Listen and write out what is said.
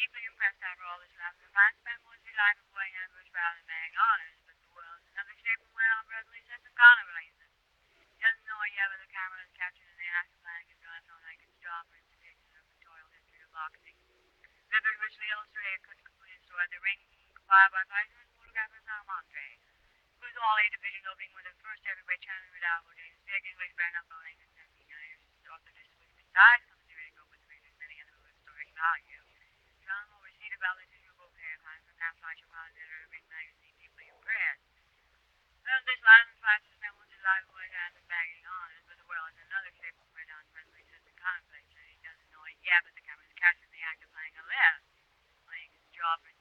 deeply impressed after all this laughter. If I spent most of your life avoiding adverse rather than being honest, but the world is another shape and went on presently says some kind of reason. He doesn't know yet, but the camera is captured in the act of playing his gun, known like its job for its depiction of the pictorial history of boxing. Vivid, richly illustrated, complete story. The ring compiled by Weissman, photographers Armandre, who's all A division opening with the first heavyweight champion without Days, big English brand up owning and 17 years. After this week's size, comes the go with three many and who historic value. John will receive a valid suitable pair of hands from that flash upon editor of Ring Magazine, deeply impressed. Well, this last flash is now one July boy has been bagging on it, but the world is another shape of where Don Presley says the contemplates, and he doesn't know it yet, but the camera's catching the act of playing a left, playing his job for